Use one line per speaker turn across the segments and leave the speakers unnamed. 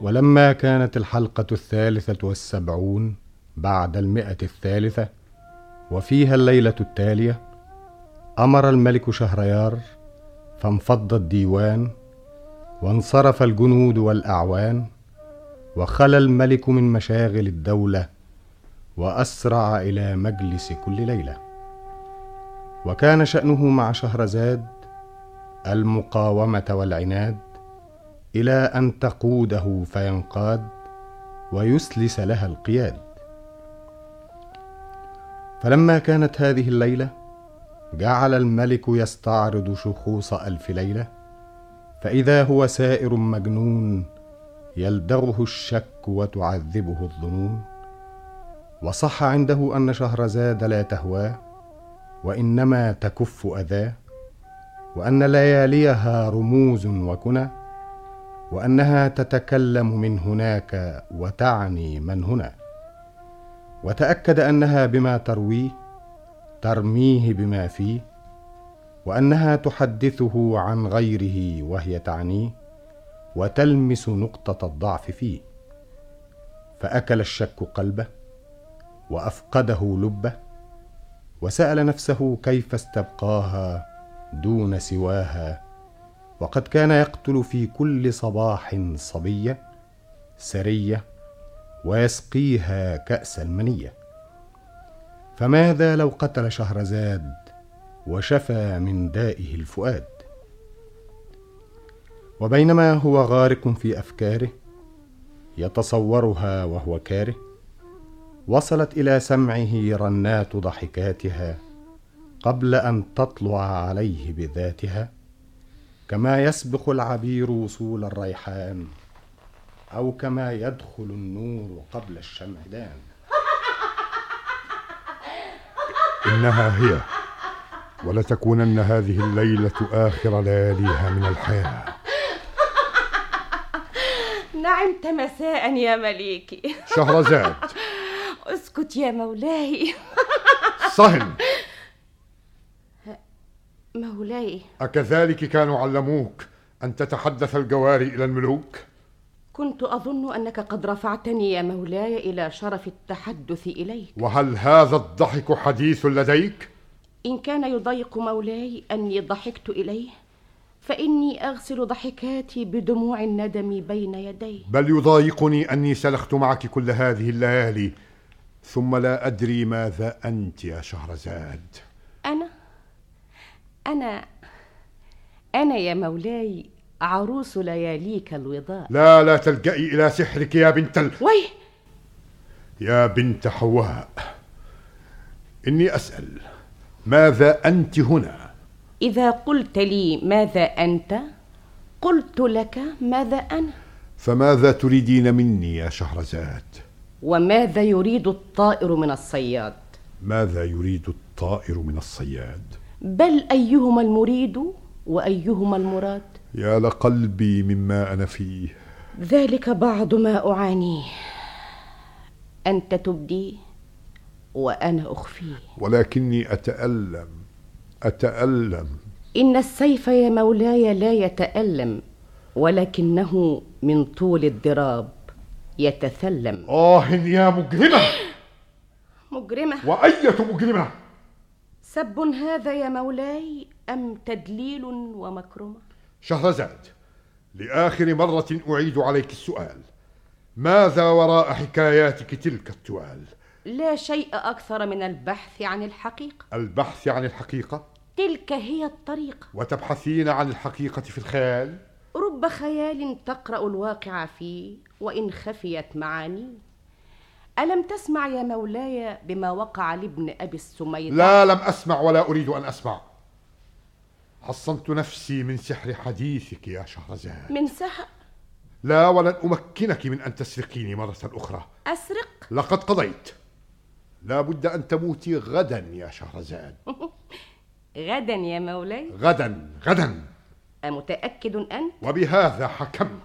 ولما كانت الحلقة 73 بعد 100 وفيها الليلة التالية، أمر الملك شهريار فانفض الديوان، وانصرف الجنود والأعوان، وخلى الملك من مشاغل الدولة، وأسرع إلى مجلس كل ليلة. وكان شأنه مع شهرزاد المقاومة والعناد، إلى أن تقوده فينقاد، ويسلس لها القياد. فلما كانت هذه الليلة، جعل الملك يستعرض شخوص 1000 ليلة، فإذا هو سائر مجنون يلدغه الشك وتعذبه الظنون. وصح عنده أن شهرزاد لا تهواه، وإنما تكف أذاه، وأن لياليها رموز وكنى، وأنها تتكلم من هناك وتعني من هنا. وتأكد أنها بما ترويه ترميه بما فيه، وأنها تحدثه عن غيره وهي تعنيه، وتلمس نقطة الضعف فيه. فأكل الشك قلبه، وأفقده لبه، وسأل نفسه كيف استبقاها دون سواها، وقد كان يقتل في كل صباح صبية سرية، ويسقيها كأس المنية. فماذا لو قتل شهرزاد وشفى من دائه الفؤاد؟ وبينما هو غارق في أفكاره يتصورها وهو كاره، وصلت إلى سمعه رنات ضحكاتها قبل أن تطلع عليه بذاتها، كما يسبق العبير وصول الريحان، أو كما يدخل النور قبل الشمعدان.
إنها هي، ولتكونن هذه الليلة آخر لياليها من الحياة.
نعمت مساء يا مليكي.
شهرزاد،
اسكت يا مولاي.
صهن.
مولاي،
أكذلك كانوا علموك أن تتحدث الجواري إلى الملوك؟
كنت أظن أنك قد رفعتني يا مولاي إلى شرف التحدث إليك.
وهل هذا الضحك حديث لديك؟
إن كان يضيق مولاي أني ضحكت إليه، فإني أغسل ضحكاتي بدموع الندم بين يدي.
بل يضايقني أني سلخت معك كل هذه الليالي، ثم لا أدري ماذا أنت يا شهرزاد.
أنا يا مولاي عروس لياليك الوضاء.
لا تلجئي إلى سحرك يا بنت
وي
يا بنت حواء. إني أسأل ماذا أنت هنا؟
إذا قلت لي ماذا أنت، قلت لك ماذا أنا.
فماذا تريدين مني يا شهرزاد؟
وماذا يريد الطائر من الصياد؟
ماذا يريد الطائر من الصياد؟
بل أيهما المريد وأيهما المراد؟
يا لقلبي مما أنا فيه.
ذلك بعض ما أعانيه، أنت تبديه وأنا أخفيه.
ولكني أتألم.
إن السيف يا مولاي لا يتألم، ولكنه من طول الضراب يتثلم.
يا مجرمة.
مجرمة؟
وأية مجرمة؟
سب هذا يا مولاي أم تدليل ومكرمة؟
شهرزاد، لآخر مرة أعيد عليك السؤال، ماذا وراء حكاياتك تلك الطوال؟
لا شيء أكثر من البحث عن الحقيقة.
البحث عن الحقيقة؟
تلك هي الطريقة.
وتبحثين عن الحقيقة في الخيال؟
رب خيال تقرأ الواقع فيه وإن خفيت معانيه. ألم تسمع يا مولاي بما وقع لابن أبي السميدة؟
لا، لم أسمع ولا أريد أن أسمع. حصنت نفسي من سحر حديثك يا شهرزاد.
من سحر؟
لا، ولن أمكنك من أن تسرقيني مرة أخرى.
أسرق؟
لقد قضيت. لا بد أن تموتي غدا يا شهرزاد.
غدا يا مولاي؟
غدا.
أمتأكد أنت؟
وبهذا حكمت.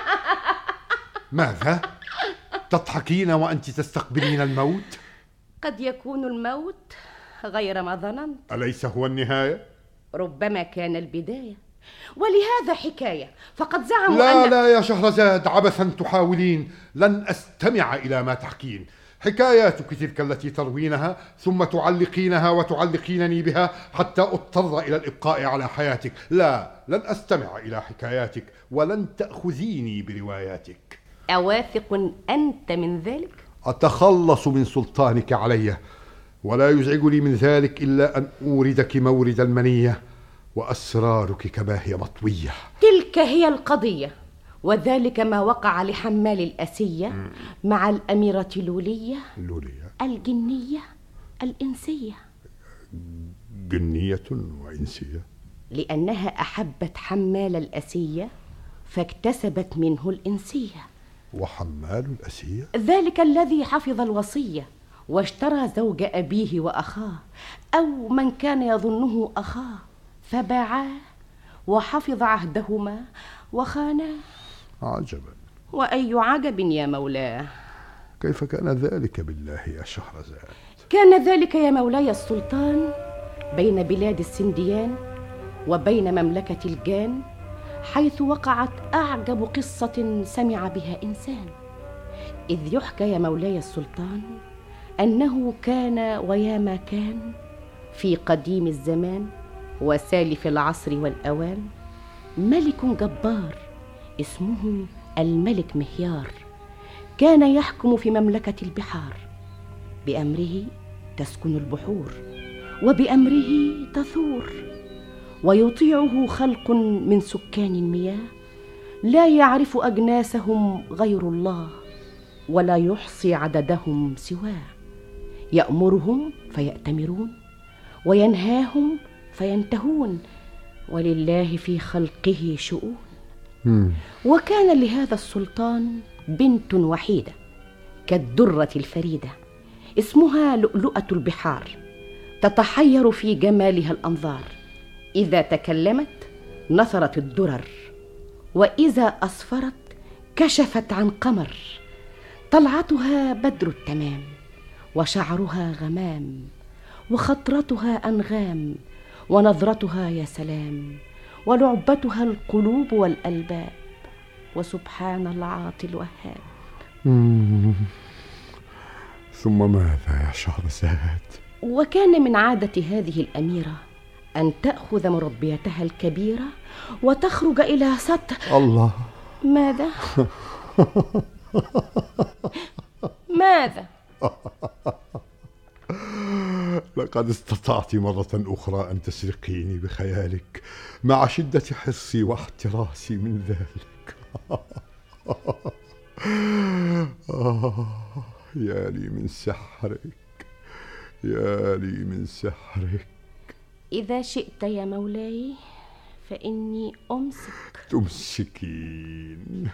ماذا؟ تضحكين وأنت تستقبلين الموت؟
قد يكون الموت غير ما ظننت.
أليس هو النهاية؟
ربما كان البداية، ولهذا حكاية، فقد زعموا
لا لا يا شهرزاد، عبثا تحاولين، لن أستمع إلى ما تحكين. حكاياتك تلك التي تروينها ثم تعلقينها وتعلقينني بها حتى أضطر إلى الإبقاء على حياتك. لا، لن أستمع إلى حكاياتك ولن تأخذيني برواياتك.
أواثق أنت من ذلك؟
أتخلص من سلطانك علي، ولا يزعجني من ذلك إلا أن أوردك مورد المنية، وأسرارك كما هي مطوية.
تلك هي القضية، وذلك ما وقع لحمال الأسية مع الأميرة لولية الجنية الإنسية.
جنية وإنسية؟
لأنها أحبت حمال الأسية فاكتسبت منه الإنسية.
وحمال الأسية؟
ذلك الذي حفظ الوصية واشترى زوج أبيه وأخاه، أو من كان يظنه أخاه، فباعاه وحفظ عهدهما وخاناه.
عجبا.
وأي عجب يا مولاه.
كيف كان ذلك بالله يا شهرزاد؟
كان ذلك يا مولاي السلطان بين بلاد السنديان وبين مملكة الجان، حيث وقعت أعجب قصة سمع بها إنسان. إذ يحكى يا مولاي السلطان أنه كان وياما كان في قديم الزمان وسالف العصر والأوان ملك جبار اسمه الملك مهيار، كان يحكم في مملكة البحار. بأمره تسكن البحور، وبأمره تثور، ويطيعه خلق من سكان المياه لا يعرف أجناسهم غير الله، ولا يحصي عددهم سواه. يأمرهم فيأتمرون، وينهاهم فينتهون، ولله في خلقه شؤون. وكان لهذا السلطان بنت وحيدة كالدرة الفريدة، اسمها لؤلؤة البحار، تتحير في جمالها الأنظار. إذا تكلمت نثرت الدرر، وإذا أسفرت كشفت عن قمر. طلعتها بدر التمام، وشعرها غمام، وخطرتها أنغام، ونظرتها يا سلام، ولعبتها القلوب والألباب، وسبحان العاطي الوهاب.
ثم ماذا يا شهرزاد؟
وكان من عادة هذه الأميرة أن تأخذ مربيتها الكبيرة وتخرج إلى سطح.
الله!
ماذا؟ ماذا؟
لقد استطعت مرة أخرى أن تسرقيني بخيالك مع شدة حرصي واحتراسي من ذلك. يا لي من سحرك، يا لي من سحرك.
إذا شئت يا مولاي فإني أمسك.
تمسكين؟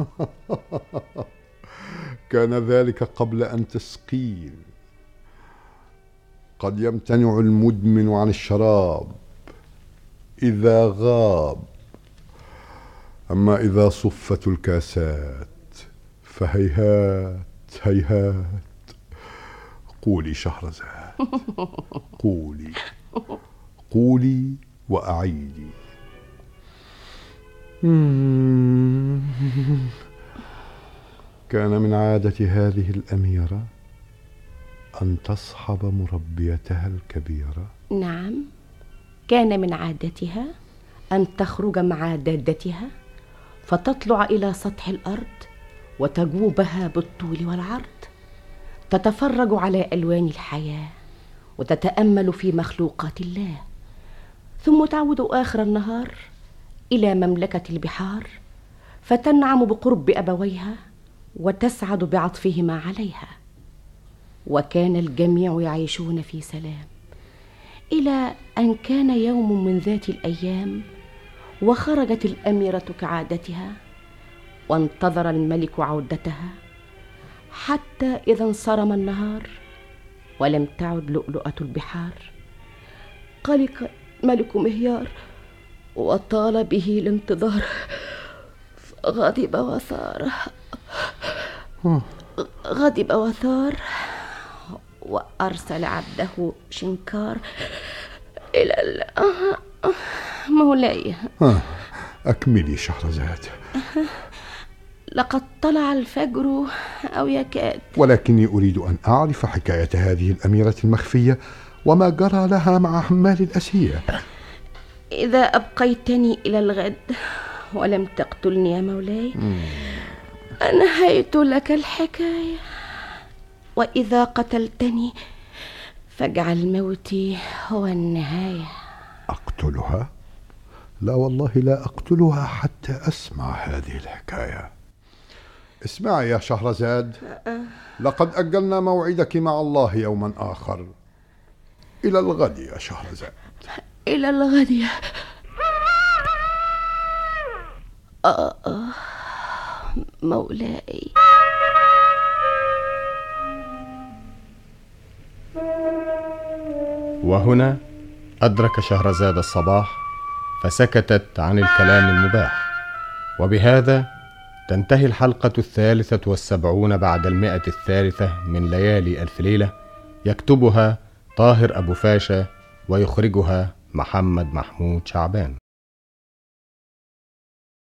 كان ذلك قبل أن تسقين. قد يمتنع المدمن عن الشراب إذا غاب، أما إذا صفت الكاسات فهيهات هيهات. قولي شهرزاد، قولي قولي وأعيدي. كان من عادة هذه الأميرة أن تصحب مربيتها الكبيرة.
نعم، كان من عادتها أن تخرج مع دادتها فتطلع إلى سطح الأرض وتجوبها بالطول والعرض، تتفرج على ألوان الحياة وتتأمل في مخلوقات الله، ثم تعود آخر النهار إلى مملكة البحار فتنعم بقرب أبويها وتسعد بعطفهما عليها. وكان الجميع يعيشون في سلام، إلى أن كان يوم من ذات الأيام وخرجت الأميرة كعادتها، وانتظر الملك عودتها، حتى إذا انصرم النهار ولم تعد لؤلؤة البحار قلق ملك مهيار وطال به الانتظار، غضب وثار وأرسل عبده شنكار مولاي،
أكملي شهرزاد.
لقد طلع الفجر أو يكاد،
ولكني أريد أن أعرف حكاية هذه الأميرة المخفية وما جرى لها مع حمال الأسية.
إذا أبقيتني إلى الغد ولم تقتلني يا مولاي أنهيت لك الحكاية، وإذا قتلتني فاجعل موتي هو النهاية.
أقتلها؟ لا والله، لا أقتلها حتى أسمع هذه الحكاية. اسمعي يا شهرزاد، لقد أجلنا موعدك مع الله يوما آخر. إلى الغد يا شهرزاد.
إلى الغد يا مولاي.
وهنا أدرك شهرزاد الصباح فسكتت عن الكلام المباح. وبهذا تنتهي الحلقة 73 بعد 100 من ليالي ألف ليلة، يكتبها طاهر أبو فاشا ويخرجها محمد محمود شعبان.